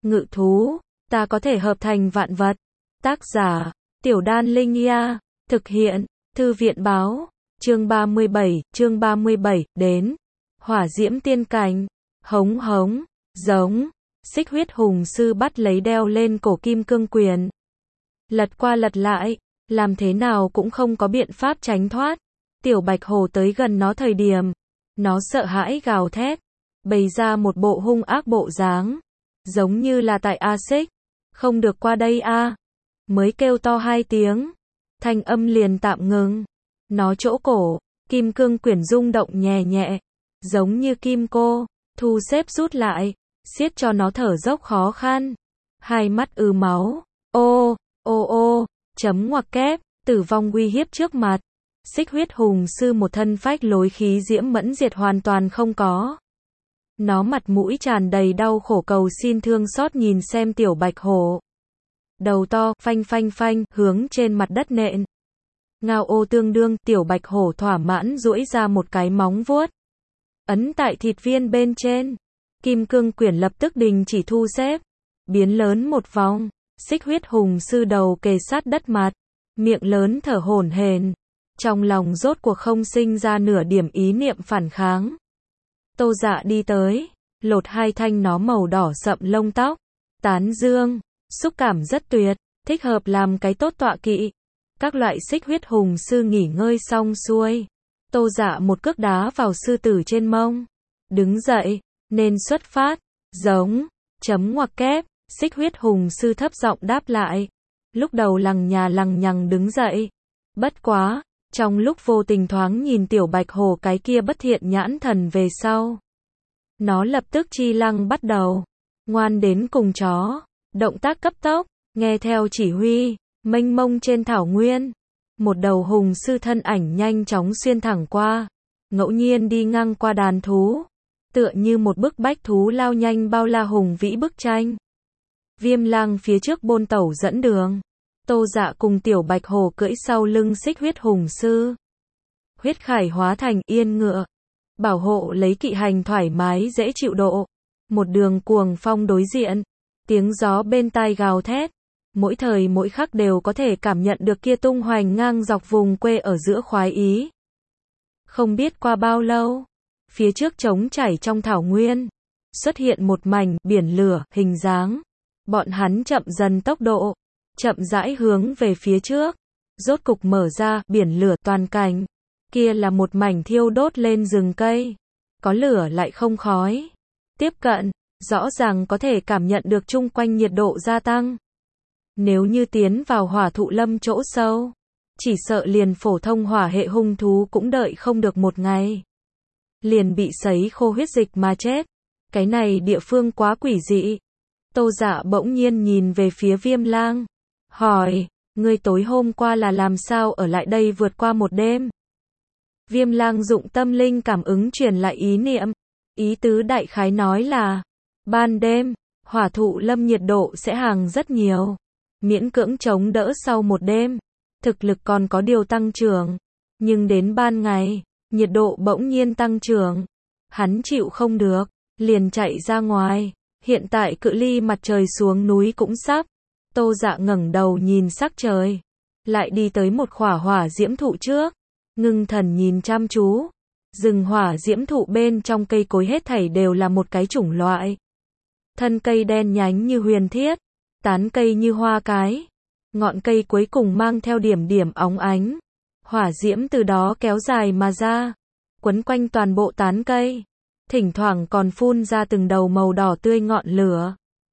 ngự thú, ta có thể hợp thành vạn vật. Tác giả, Tiểu Đan Linh Nha, thực hiện, Thư viện Báo, chương 37, đến, hỏa diễm tiên cảnh, hống hống, giống, xích huyết hùng sư bắt lấy đeo lên cổ kim cương quyền. Lật qua lật lại, làm thế nào cũng không có biện pháp tránh thoát. Tiểu bạch hổ tới gần nó thời điểm, nó sợ hãi gào thét, bày ra một bộ hung ác bộ dáng, giống như là tại A Xích, không được qua đây a. Mới kêu to 2 tiếng, thanh âm liền tạm ngừng. Nó chỗ cổ, kim cương quyển rung động nhẹ nhẹ, giống như kim cô, thu xếp rút lại, siết cho nó thở dốc khó khăn. Hai mắt ứ máu, ô, chấm ngoặc kép, tử vong uy hiếp trước mặt. Xích huyết hùng sư một thân phách lối khí diễm mẫn diệt hoàn toàn không có. Nó mặt mũi tràn đầy đau khổ cầu xin thương xót nhìn xem tiểu bạch hổ. Đầu to, phanh, hướng trên mặt đất nện. Ngao ô tương đương, tiểu bạch hổ thỏa mãn duỗi ra một cái móng vuốt. Ấn tại thịt viên bên trên. Kim cương quyển lập tức đình chỉ thu xếp. Biến lớn một vòng. Xích huyết hùng sư đầu kề sát đất mặt. Miệng lớn thở hổn hển. Trong lòng rốt cuộc không sinh ra nửa điểm ý niệm phản kháng. Tô Dạ đi tới, lột 2 thanh nó màu đỏ sậm lông tóc. Tán dương, xúc cảm rất tuyệt, thích hợp làm cái tốt tọa kỵ. Các loại xích huyết hùng sư nghỉ ngơi xong xuôi. Tô Dạ một cước đá vào sư tử trên mông. Đứng dậy, nên xuất phát, giống, chấm ngoặc kép, xích huyết hùng sư thấp giọng đáp lại. Lúc đầu lằng nhằng đứng dậy. Bất quá, trong lúc vô tình thoáng nhìn tiểu bạch hổ cái kia bất thiện nhãn thần về sau. Nó lập tức chi lăng bắt đầu. Ngoan đến cùng chó. Động tác cấp tốc, nghe theo chỉ huy, mênh mông trên thảo nguyên. Một đầu hùng sư thân ảnh nhanh chóng xuyên thẳng qua. Ngẫu nhiên đi ngang qua đàn thú. Tựa như một bức bách thú lao nhanh bao la hùng vĩ bức tranh. Viêm lang phía trước bôn tẩu dẫn đường. Tô Dạ cùng tiểu bạch hổ cưỡi sau lưng xích huyết hùng sư. Huyết khải hóa thành yên ngựa. Bảo hộ lấy kỵ hành thoải mái dễ chịu độ. Một đường cuồng phong đối diện. Tiếng gió bên tai gào thét. Mỗi thời mỗi khắc đều có thể cảm nhận được kia tung hoành ngang dọc vùng quê ở giữa khoái ý. Không biết qua bao lâu. Phía trước trống chảy trong thảo nguyên. Xuất hiện một mảnh biển lửa hình dáng. Bọn hắn chậm dần tốc độ. Chậm rãi hướng về phía trước. Rốt cục mở ra biển lửa toàn cảnh. Kia là một mảnh thiêu đốt lên rừng cây. Có lửa lại không khói. Tiếp cận, rõ ràng có thể cảm nhận được chung quanh nhiệt độ gia tăng. Nếu như tiến vào hỏa thụ lâm chỗ sâu, chỉ sợ liền phổ thông hỏa hệ hung thú cũng đợi không được một ngày. Liền bị sấy khô huyết dịch mà chết. Cái này địa phương quá quỷ dị. Tô Dạ bỗng nhiên nhìn về phía Viêm lang. Hỏi, ngươi tối hôm qua là làm sao ở lại đây vượt qua một đêm? Viêm lang dụng tâm linh cảm ứng truyền lại ý niệm. Ý tứ đại khái nói là, ban đêm, hỏa thụ lâm nhiệt độ sẽ hàng rất nhiều. Miễn cưỡng chống đỡ sau một đêm. Thực lực còn có điều tăng trưởng. Nhưng đến ban ngày, nhiệt độ bỗng nhiên tăng trưởng. Hắn chịu không được, liền chạy ra ngoài. Hiện tại cự ly mặt trời xuống núi cũng sắp. Tô Dạ ngẩng đầu nhìn sắc trời. Lại đi tới một khỏa hỏa diễm thụ trước. Ngưng thần nhìn chăm chú. Rừng hỏa diễm thụ bên trong cây cối hết thảy đều là một cái chủng loại. Thân cây đen nhánh như huyền thiết. Tán cây như hoa cái. Ngọn cây cuối cùng mang theo điểm điểm óng ánh. Hỏa diễm từ đó kéo dài mà ra. Quấn quanh toàn bộ tán cây. Thỉnh thoảng còn phun ra từng đầu màu đỏ tươi ngọn lửa.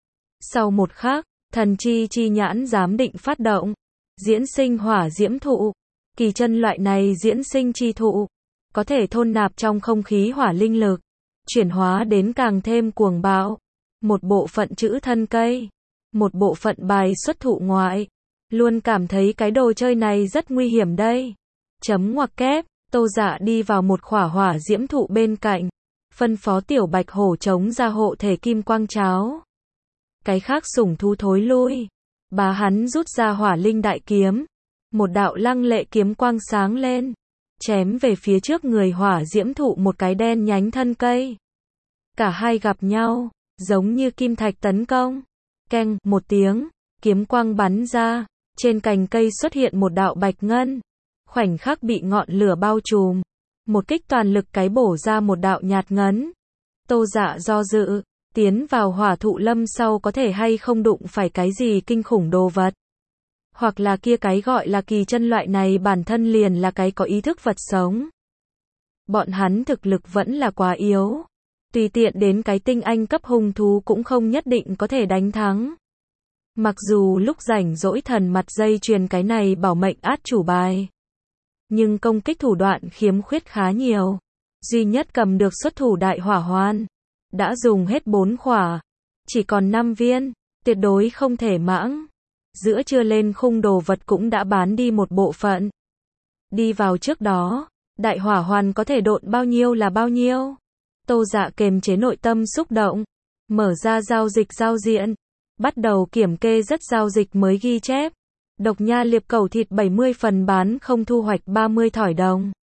Sau một khắc, thần chi nhãn giám định phát động. Diễn sinh hỏa diễm thụ. Kỳ chân loại này diễn sinh chi thụ. Có thể thôn nạp trong không khí hỏa linh lực. Chuyển hóa đến càng thêm cuồng bạo. Một bộ phận trữ thân cây. Một bộ phận bài xuất thụ ngoại. Luôn cảm thấy cái đồ chơi này rất nguy hiểm đây. Chấm ngoặc kép, Tô Dạ đi vào một khỏa hỏa diễm thụ bên cạnh. Phân phó tiểu bạch hổ chống ra hộ thể kim quang cháo. Cái khác sủng thú thối lui. Bá hắn rút ra hỏa linh đại kiếm. Một đạo lăng lệ kiếm quang sáng lên. Chém về phía trước người hỏa diễm thụ một cái đen nhánh thân cây. Cả hai gặp nhau, giống như kim thạch tấn công. Keng một tiếng, kiếm quang bắn ra, trên cành cây xuất hiện một đạo bạch ngân, khoảnh khắc bị ngọn lửa bao trùm, một kích toàn lực cái bổ ra một đạo nhạt ngấn. Tô Dạ do dự, tiến vào hỏa thụ lâm sau có thể hay không đụng phải cái gì kinh khủng đồ vật. Hoặc là kia cái gọi là kỳ chân loại này bản thân liền là cái có ý thức vật sống. Bọn hắn thực lực vẫn là quá yếu. Tùy tiện đến cái tinh anh cấp hung thú cũng không nhất định có thể đánh thắng. Mặc dù lúc rảnh rỗi thần mặt dây chuyền cái này bảo mệnh át chủ bài. Nhưng công kích thủ đoạn khiếm khuyết khá nhiều. Duy nhất cầm được xuất thủ đại hỏa hoan. Đã dùng hết 4 khỏa. Chỉ còn 5 viên. Tuyệt đối không thể mãng. Giữa trưa lên khung đồ vật cũng đã bán đi một bộ phận. Đi vào trước đó, đại hỏa hoàn có thể độn bao nhiêu là bao nhiêu. Tô Dạ kềm chế nội tâm xúc động. Mở ra giao dịch giao diện. Bắt đầu kiểm kê rất giao dịch mới ghi chép. Độc nha liệp cẩu thịt 70 phần bán không thu hoạch 30 thỏi đồng.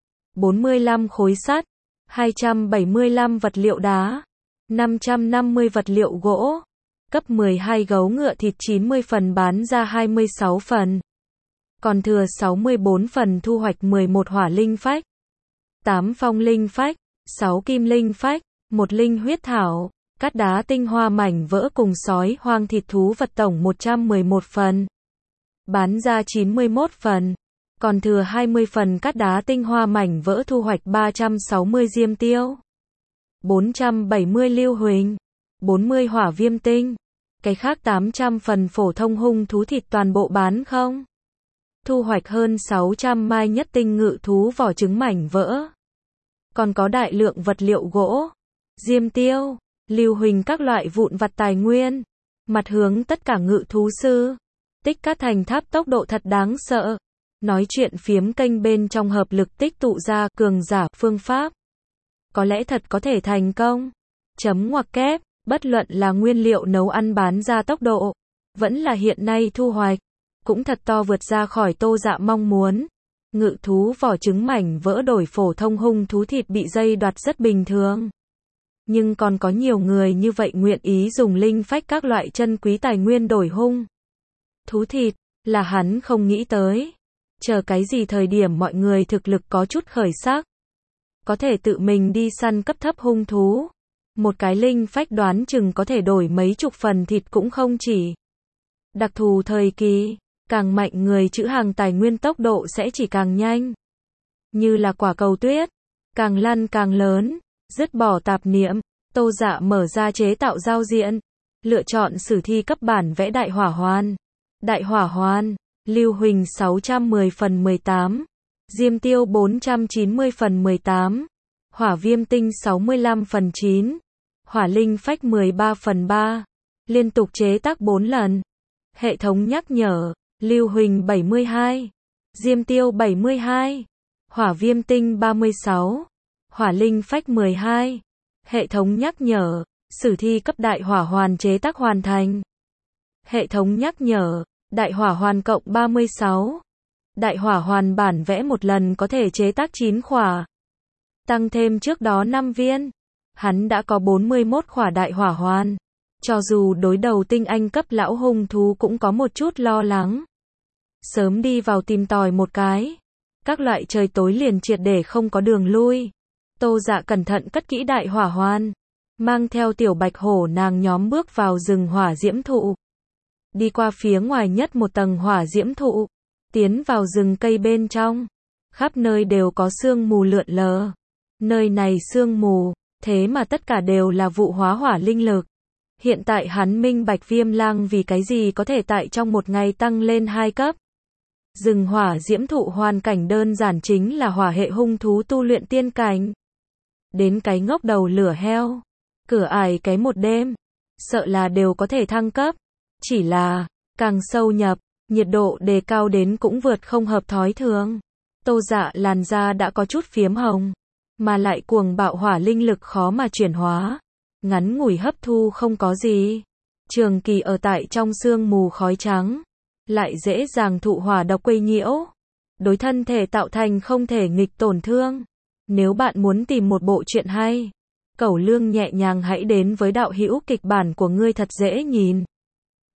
45 khối sắt. 275 vật liệu đá. 550 vật liệu gỗ. Cấp 12 gấu ngựa thịt 90 phần bán ra 26 phần. Còn thừa 64 phần thu hoạch 11 hỏa linh phách. 8 phong linh phách. 6 kim linh phách. 1 linh huyết thảo. Cát đá tinh hoa mảnh vỡ cùng sói hoang thịt thú vật tổng 111 phần. Bán ra 91 phần. Còn thừa 20 phần cát đá tinh hoa mảnh vỡ thu hoạch 360 diêm tiêu. 470 lưu huỳnh. 40 hỏa viêm tinh. Cái khác 800 phần phổ thông hung thú thịt toàn bộ bán không. Thu hoạch hơn 600 mai nhất tinh ngự thú vỏ trứng mảnh vỡ. Còn có đại lượng vật liệu gỗ, diêm tiêu, lưu huỳnh các loại vụn vặt tài nguyên. Mặt hướng tất cả ngự thú sư. Tích cát thành tháp tốc độ thật đáng sợ. Nói chuyện phiếm kênh bên trong hợp lực tích tụ ra cường giả phương pháp. Có lẽ thật có thể thành công. Chấm ngoặc kép, bất luận là nguyên liệu nấu ăn bán ra tốc độ, vẫn là hiện nay thu hoạch, cũng thật to vượt ra khỏi Tô Dạ mong muốn. Ngự thú vỏ trứng mảnh vỡ đổi phổ thông hung thú thịt bị dây đoạt rất bình thường. Nhưng còn có nhiều người như vậy nguyện ý dùng linh phách các loại chân quý tài nguyên đổi hung thú thịt, là hắn không nghĩ tới. Chờ cái gì thời điểm mọi người thực lực có chút khởi sắc, có thể tự mình đi săn cấp thấp hung thú. Một cái linh phách đoán chừng có thể đổi mấy chục phần thịt cũng không chỉ. Đặc thù thời kỳ, càng mạnh người trữ hàng tài nguyên tốc độ sẽ chỉ càng nhanh. Như là quả cầu tuyết, càng lăn càng lớn, dứt bỏ tạp niệm, Tô Dạ mở ra chế tạo giao diện, lựa chọn sử thi cấp bản vẽ đại hỏa hoan. Đại hỏa hoan, lưu huỳnh 610 phần 18, diêm tiêu 490 phần 18, hỏa viêm tinh 65 phần 9, hỏa linh phách 13 phần 3, liên tục chế tác 4 lần. Hệ thống nhắc nhở, lưu huỳnh 72, diêm tiêu 72, hỏa viêm tinh 36, hỏa linh phách 12. Hệ thống nhắc nhở, sử thi cấp đại hỏa hoàn chế tác hoàn thành. Hệ thống nhắc nhở, đại hỏa hoàn cộng 36. Đại hỏa hoàn bản vẽ một lần có thể chế tác 9 khỏa. Tăng thêm trước đó 5 viên. Hắn đã có 41 khỏa đại hỏa hoàn. Cho dù đối đầu tinh anh cấp lão hung thú cũng có một chút lo lắng. Sớm đi vào tìm tòi một cái. Các loại trời tối liền triệt để không có đường lui. Tô Dạ cẩn thận cất kỹ đại hỏa hoàn. Mang theo tiểu bạch hổ nàng nhóm bước vào rừng hỏa diễm thụ. Đi qua phía ngoài nhất một tầng hỏa diễm thụ. Tiến vào rừng cây bên trong. Khắp nơi đều có sương mù lượn lờ. Nơi này sương mù, thế mà tất cả đều là vụ hóa hỏa linh lực. Hiện tại hắn minh bạch Viêm Lang vì cái gì có thể tại trong một ngày tăng lên 2 cấp. Rừng hỏa diễm thụ hoàn cảnh đơn giản chính là hỏa hệ hung thú tu luyện tiên cảnh. Đến cái ngốc đầu lửa heo, cửa ải cái một đêm, sợ là đều có thể thăng cấp. Chỉ là, càng sâu nhập, nhiệt độ đề cao đến cũng vượt không hợp thói thường. Tô Dạ làn da đã có chút phiếm hồng, mà lại cuồng bạo hỏa linh lực khó mà chuyển hóa. Ngắn ngủi hấp thu không có gì. Trường kỳ ở tại trong sương mù khói trắng, lại dễ dàng thụ hỏa độc quấy nhiễu. Đối thân thể tạo thành không thể nghịch tổn thương. Nếu bạn muốn tìm một bộ truyện hay, Cẩu Lương nhẹ nhàng hãy đến với đạo hữu kịch bản của ngươi thật dễ nhìn.